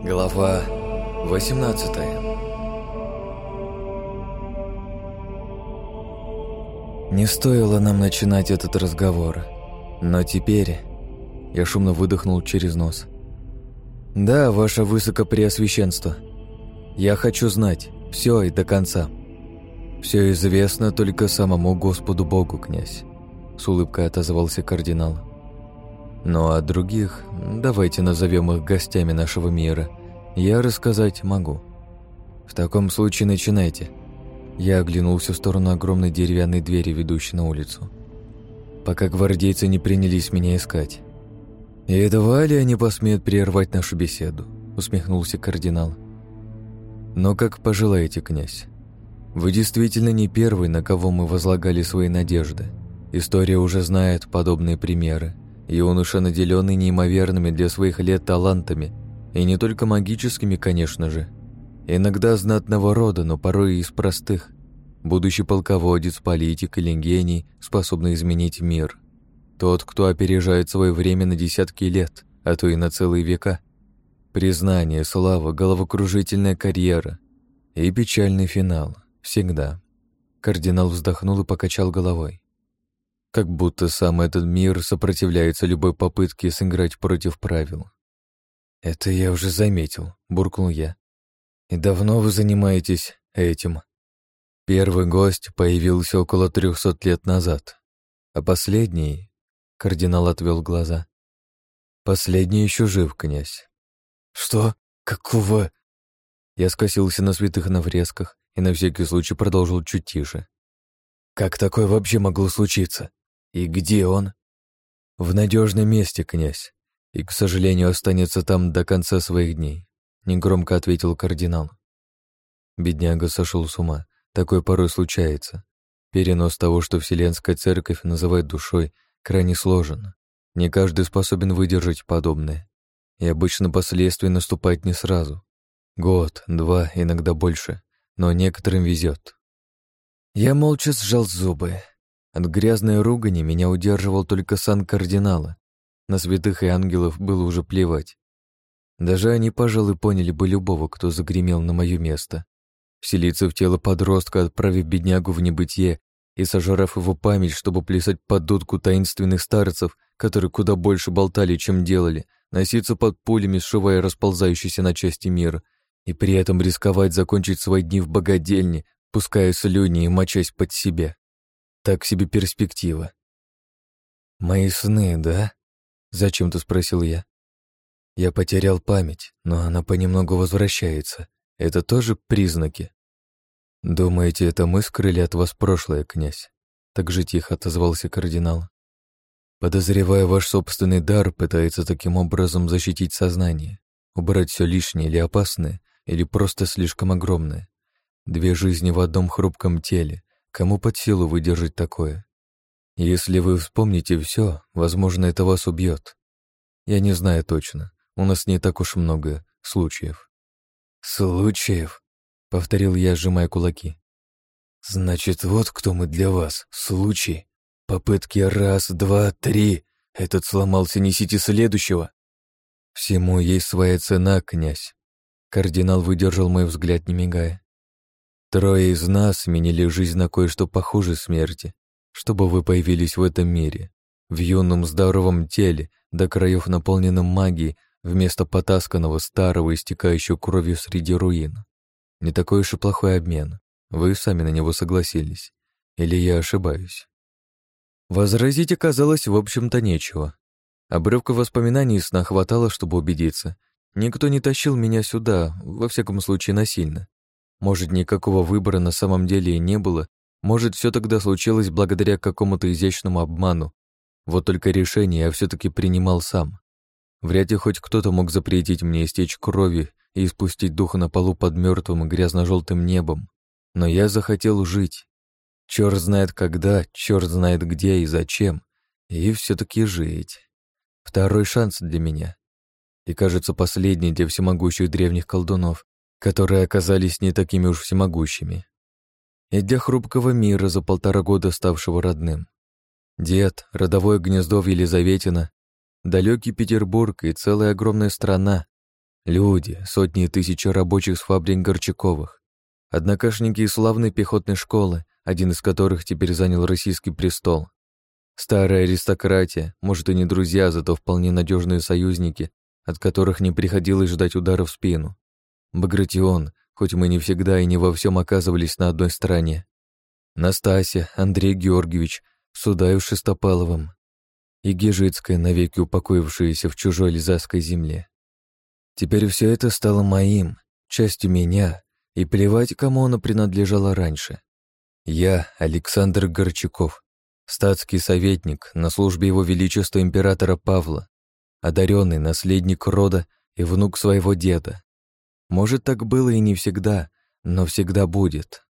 Глава 18. Не стоило нам начинать этот разговор, но теперь я шумно выдохнул через нос. Да, ваше высокопреосвященство, я хочу знать все и до конца. Все известно только самому Господу Богу, князь, с улыбкой отозвался кардинал. Ну а других, давайте назовем их гостями нашего мира, я рассказать могу. В таком случае начинайте. Я оглянулся в сторону огромной деревянной двери, ведущей на улицу. Пока гвардейцы не принялись меня искать. «Едва ли они посмеют прервать нашу беседу», — усмехнулся кардинал. «Но как пожелаете, князь. Вы действительно не первый, на кого мы возлагали свои надежды. История уже знает подобные примеры. Юноша, наделенный неимоверными для своих лет талантами, и не только магическими, конечно же. Иногда знатного рода, но порой и из простых. Будущий полководец, политик или гений, способный изменить мир. Тот, кто опережает свое время на десятки лет, а то и на целые века. Признание, слава, головокружительная карьера и печальный финал. Всегда. Кардинал вздохнул и покачал головой. Как будто сам этот мир сопротивляется любой попытке сыграть против правил. «Это я уже заметил», — буркнул я. «И давно вы занимаетесь этим?» Первый гость появился около 300 лет назад, а последний... Кардинал отвел глаза. Последний еще жив, князь. «Что? Какого?» Я скосился на святых на фресках и на всякий случай продолжил чуть тише. «Как такое вообще могло случиться? И где он?» «В надежном месте, князь, и, к сожалению, останется там до конца своих дней», — негромко ответил кардинал. Бедняга сошел с ума, такое порой случается. Перенос того, что Вселенская Церковь называет душой, крайне сложен. Не каждый способен выдержать подобное, и обычно последствия наступают не сразу. Год, два, иногда больше, но некоторым везет. Я молча сжал зубы. От грязной ругани меня удерживал только сан кардинала. На святых и ангелов было уже плевать. Даже они, пожалуй, поняли бы любого, кто загремел на мое место. Вселиться в тело подростка, отправив беднягу в небытие и сожрав его память, чтобы плясать под дудку таинственных старцев, которые куда больше болтали, чем делали, носиться под пулями, сшивая расползающийся на части мир, и при этом рисковать закончить свои дни в богадельне, пуская слюни и мочась под себя. Так себе перспектива. «Мои сны, да?» — зачем-то спросил я. «Я потерял память, но она понемногу возвращается. Это тоже признаки?» «Думаете, это мы скрыли от вас прошлое, князь?» Так же тихо отозвался кардинал. «Подозревая, ваш собственный дар пытается таким образом защитить сознание, убрать все лишнее или опасное, или просто слишком огромное. Две жизни в одном хрупком теле. Кому под силу выдержать такое? Если вы вспомните все, возможно, это вас убьет. Я не знаю точно. У нас не так уж много случаев». «Случаев?» — повторил я, сжимая кулаки. «Значит, вот кто мы для вас. Случай. Попытки раз, два, три. Этот сломался, несите следующего». «Всему есть своя цена, князь». Кардинал выдержал мой взгляд, не мигая. «Трое из нас сменили жизнь на кое-что похуже смерти, чтобы вы появились в этом мире, в юном здоровом теле, до краев наполненном магией, вместо потасканного, старого, истекающего кровью среди руин. Не такой уж и плохой обмен. Вы сами на него согласились. Или я ошибаюсь?» Возразить оказалось, в общем-то, нечего. Обрывка воспоминаний и сна хватало, чтобы убедиться. Никто не тащил меня сюда, во всяком случае, насильно. Может, никакого выбора на самом деле и не было, может, все тогда случилось благодаря какому-то изящному обману. Вот только решение я все-таки принимал сам. Вряд ли хоть кто-то мог запретить мне истечь крови и испустить дух на полу под мертвым и грязно-желтым небом. Но я захотел жить. Черт знает когда, черт знает где и зачем. И все-таки жить. Второй шанс для меня. И, кажется, последний для всемогущих древних колдунов, которые оказались не такими уж всемогущими. И для хрупкого мира, за 1,5 года ставшего родным. Дед, родовое гнездо в Елизаветино, далекий Петербург и целая огромная страна. Люди, сотни и тысячи рабочих с фабрик Горчаковых, однокашники из славной пехотной школы, один из которых теперь занял российский престол. Старая аристократия, может и не друзья, зато вполне надежные союзники, от которых не приходилось ждать удара в спину. Багратион, хоть мы не всегда и не во всем оказывались на одной стороне. Настасья, Андрей Георгиевич, Судаев с Шестопаловым и Гижицкая, навеки упокоившаяся в чужой лизавской земле. Теперь все это стало моим, частью меня, и плевать, кому оно принадлежало раньше. Я, Александр Горчаков, статский советник на службе его величества императора Павла, одаренный наследник рода и внук своего деда. Может, так было и не всегда, но всегда будет.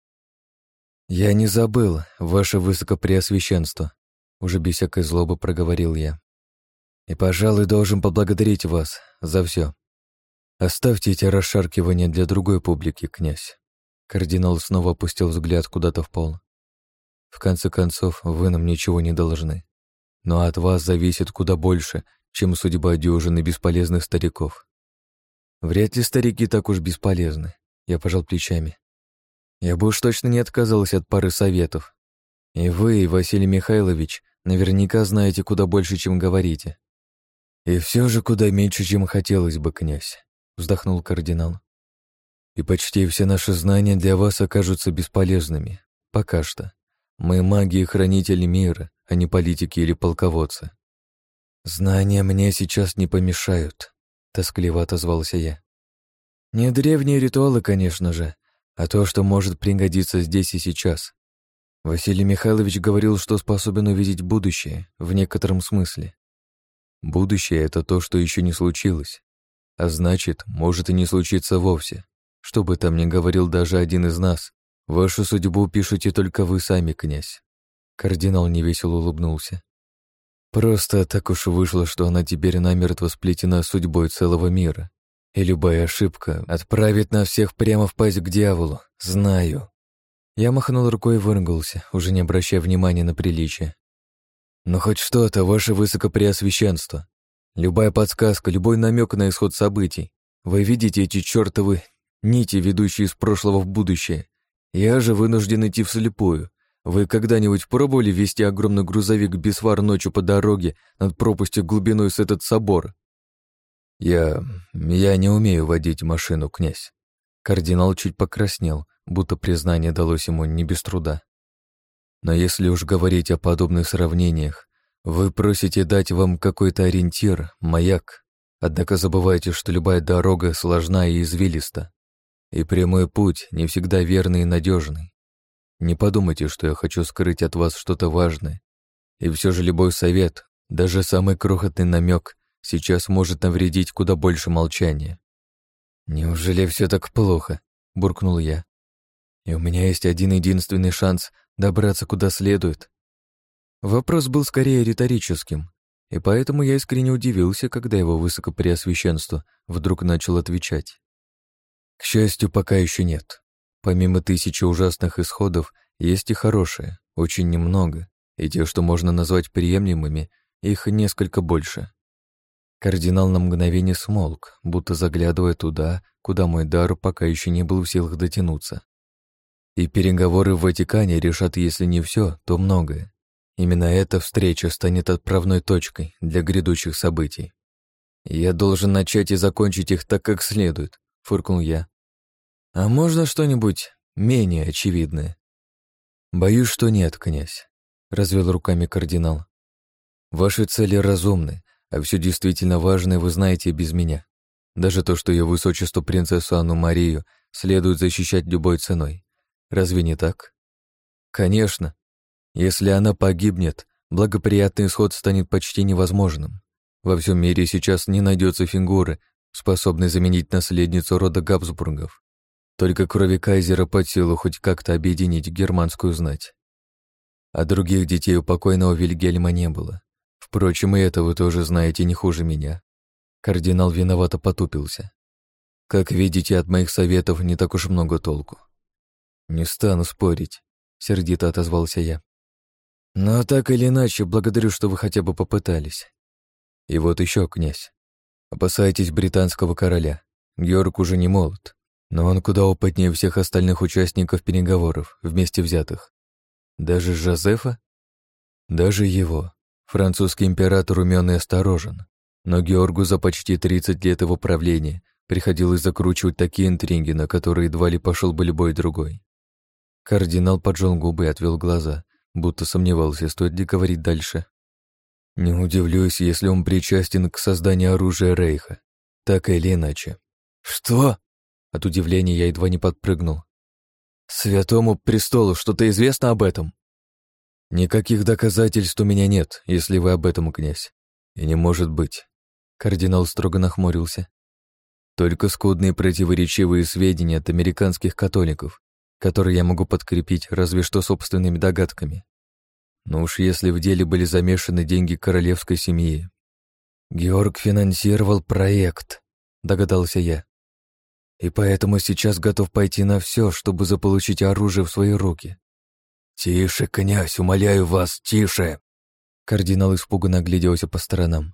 «Я не забыл, ваше высокопреосвященство», уже без всякой злобы проговорил я. «И, пожалуй, должен поблагодарить вас за все. Оставьте эти расшаркивания для другой публики, князь». Кардинал снова опустил взгляд куда-то в пол. «В конце концов, вы нам ничего не должны. Но от вас зависит куда больше, чем судьба дюжины бесполезных стариков». «Вряд ли старики так уж бесполезны», — я пожал плечами. «Я бы уж точно не отказался от пары советов. И вы, Василий Михайлович, наверняка знаете куда больше, чем говорите». «И все же куда меньше, чем хотелось бы, князь», — вздохнул кардинал. «И почти все наши знания для вас окажутся бесполезными. Пока что. Мы маги и хранители мира, а не политики или полководцы». «Знания мне сейчас не помешают», — тоскливо отозвался я. «Не древние ритуалы, конечно же, а то, что может пригодиться здесь и сейчас. Василий Михайлович говорил, что способен увидеть будущее, в некотором смысле. Будущее — это то, что еще не случилось, а значит, может и не случиться вовсе. Что бы там ни говорил даже один из нас, вашу судьбу пишете только вы сами, князь». Кардинал невесело улыбнулся. «Просто так уж вышло, что она теперь намертво сплетена судьбой целого мира, и любая ошибка отправит нас всех прямо в пасть к дьяволу, знаю». Я махнул рукой и выругался, уже не обращая внимания на приличие. «Но хоть что-то, ваше высокопреосвященство. Любая подсказка, любой намек на исход событий. Вы видите эти чертовы нити, ведущие из прошлого в будущее. Я же вынужден идти вслепую. Вы когда-нибудь пробовали вести огромный грузовик без фар ночью по дороге над пропастью глубиной с этот собор?» Я не умею водить машину, князь». Кардинал чуть покраснел, будто признание далось ему не без труда. «Но если уж говорить о подобных сравнениях, вы просите дать вам какой-то ориентир, маяк, однако забываете, что любая дорога сложна и извилиста, и прямой путь не всегда верный и надежный. Не подумайте, что я хочу скрыть от вас что-то важное, и все же любой совет, даже самый крохотный намек, сейчас может навредить куда больше молчания». «Неужели все так плохо?» — буркнул я. «И у меня есть один-единственный шанс добраться куда следует». Вопрос был скорее риторическим, и поэтому я искренне удивился, когда его высокопреосвященство вдруг начал отвечать. «К счастью, пока еще нет. Помимо тысячи ужасных исходов, есть и хорошие, очень немного, и те, что можно назвать приемлемыми, их несколько больше». Кардинал на мгновение смолк, будто заглядывая туда, куда мой дар пока еще не был в силах дотянуться. И переговоры в Ватикане решат, если не все, то многое. Именно эта встреча станет отправной точкой для грядущих событий. «Я должен начать и закончить их так, как следует», — фыркнул я. «А можно что-нибудь менее очевидное?» «Боюсь, что нет, князь», — развел руками кардинал. «Ваши цели разумны, а все действительно важное вы знаете без меня. Даже то, что ее высочеству принцессу Анну Марию следует защищать любой ценой. Разве не так? Конечно. Если она погибнет, благоприятный исход станет почти невозможным. Во всем мире сейчас не найдется фигуры, способной заменить наследницу рода Габсбургов. Только крови кайзера под силу хоть как-то объединить германскую знать. А других детей у покойного Вильгельма не было. Впрочем, и это вы тоже знаете не хуже меня». Кардинал виновато потупился. «Как видите, от моих советов не так уж много толку». «Не стану спорить», — сердито отозвался я. «Но так или иначе, благодарю, что вы хотя бы попытались. И вот еще, князь, опасайтесь британского короля. Георг уже не молод, но он куда опытнее всех остальных участников переговоров, вместе взятых. Даже Жозефа? Даже его. Французский император умён и осторожен, но Георгу за почти 30 лет его правления приходилось закручивать такие интриги, на которые едва ли пошел бы любой другой. Кардинал поджал губы и отвел глаза, будто сомневался, стоит ли говорить дальше. Не удивлюсь, если он причастен к созданию оружия Рейха, так или иначе. Что? От удивления я едва не подпрыгнул. Святому престолу что-то известно об этом? Никаких доказательств у меня нет, если вы об этом, князь. И не может быть. Кардинал строго нахмурился. Только скудные противоречивые сведения от американских католиков, которые я могу подкрепить разве что собственными догадками. Но уж если в деле были замешаны деньги королевской семьи. Георг финансировал проект, догадался я. И поэтому сейчас готов пойти на все, чтобы заполучить оружие в свои руки. «Тише, князь, умоляю вас, тише!» Кардинал испуганно огляделся по сторонам.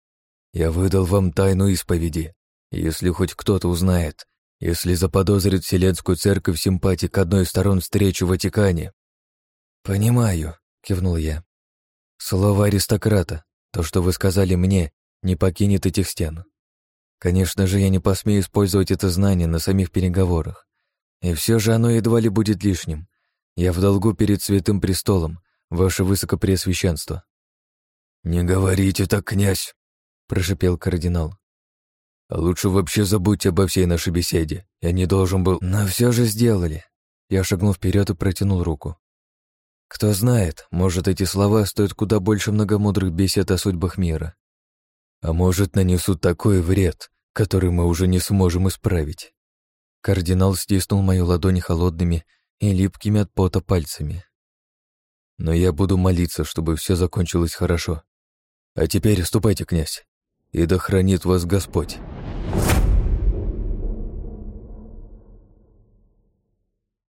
«Я выдал вам тайну исповеди. Если хоть кто-то узнает, если заподозрит Вселенскую Церковь в симпатии к одной из сторон встречи в Ватикане...» «Понимаю», — кивнул я. «Слово аристократа, то, что вы сказали мне, не покинет этих стен. Конечно же, я не посмею использовать это знание на самих переговорах. И все же оно едва ли будет лишним. Я в долгу перед Святым Престолом, ваше Высокопреосвященство». «Не говорите так, князь», — прошипел кардинал. «А лучше вообще забудьте обо всей нашей беседе. Я не должен был...» «Но все же сделали». Я шагнул вперед и протянул руку. «Кто знает, может, эти слова стоят куда больше многомудрых бесед о судьбах мира. А может, нанесут такой вред, который мы уже не сможем исправить». Кардинал стиснул мою ладонь холодными и липкими от пота пальцами. «Но я буду молиться, чтобы все закончилось хорошо. А теперь ступайте, князь, и да хранит вас Господь».